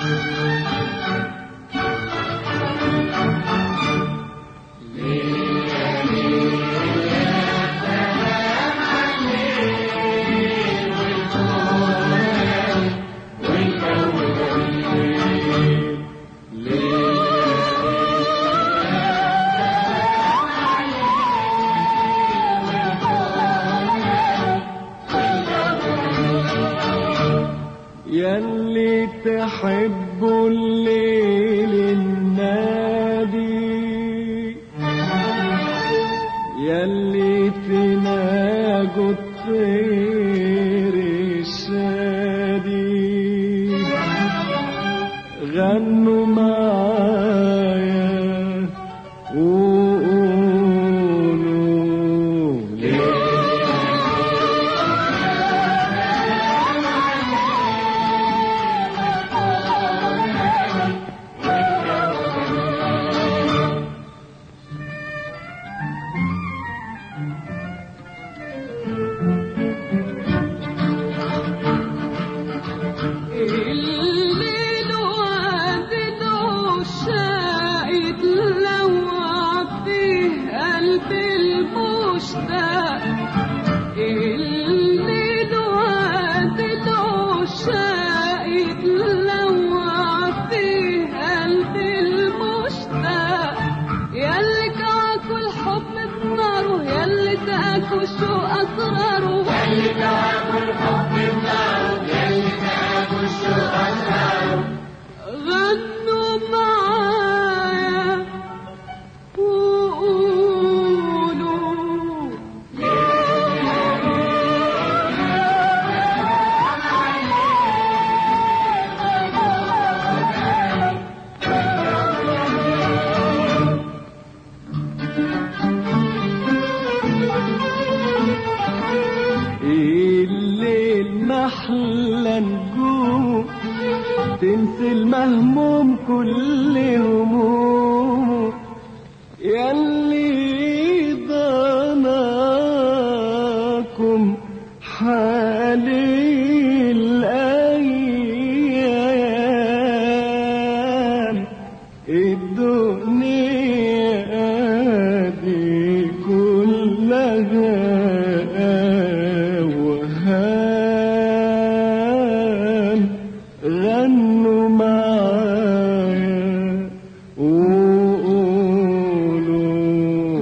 ياللي تحبوا الليل النادي، ياللي تناجوا الطير الشادي، غنوا معايا وقولوا ليه. وشو أسراره يلي تعبوا الحب بناره، يلي تعبوا شو أسراره. غنوا معايا وقولوا الليل محلى نجوم تنسي المهموم كل همومه، ياللي ضناكم حالي الأيام، الدنيا دي كلها غنوا معايا وقولوا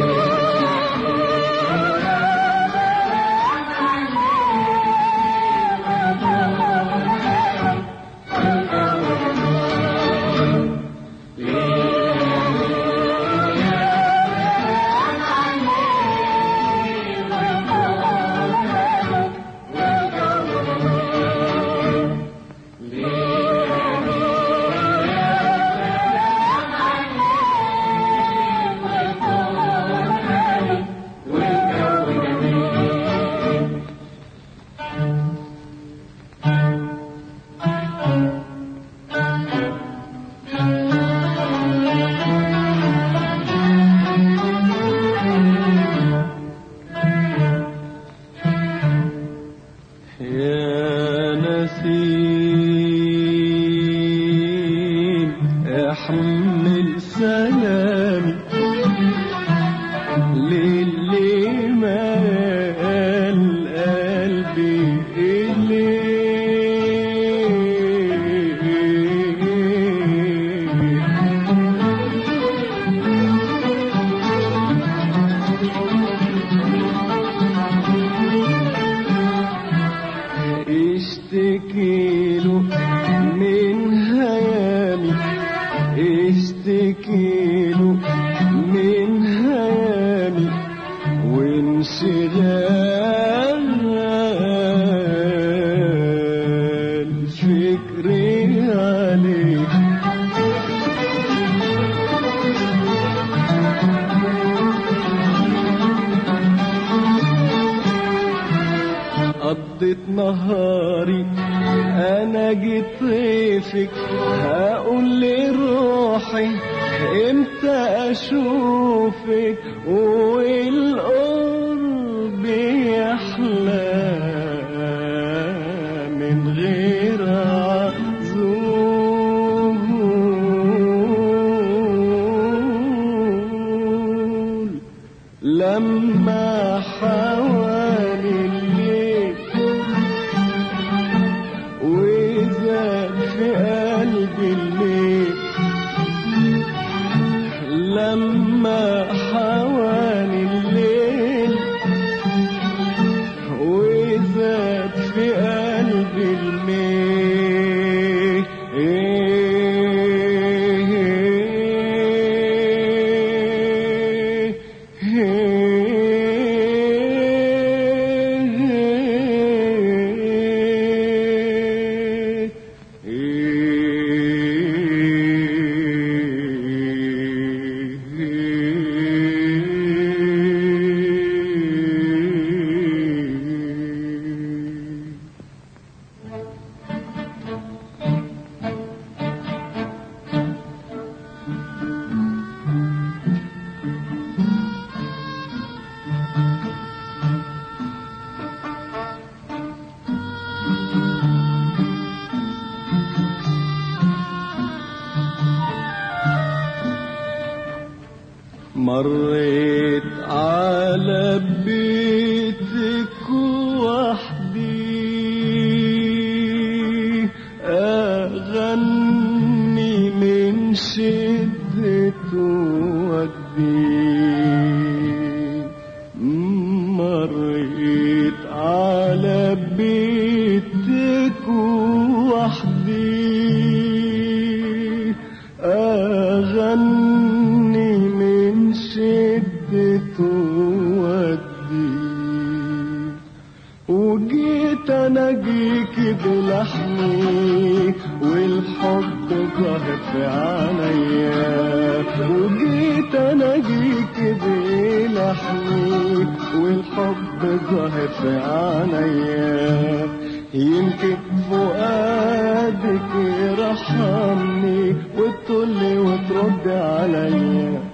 نسيم احمل سلامي للي مال قلبي اشتكيله من هيامي، اشتكيله من هيامي وانشغال فكري عليك. قضيت نهاري انا جيت طيفك، هقول لروحي امتى اشوفك والقرب يحلى من غير عزوم. في قلبي الليل لما حواني الليل وزاد في قلبي الميل مريت على بيتك وحدي أغني من شدة ودي مريت على بيتك وحدي أغني من شدة ودي وجيت اناجيك بلحمي والحب ظهر في عينيا وجيت اناجيك بلحمي والحب ظهر في عينيا يمكن فؤادك يرحمني وتقولي وترد عليا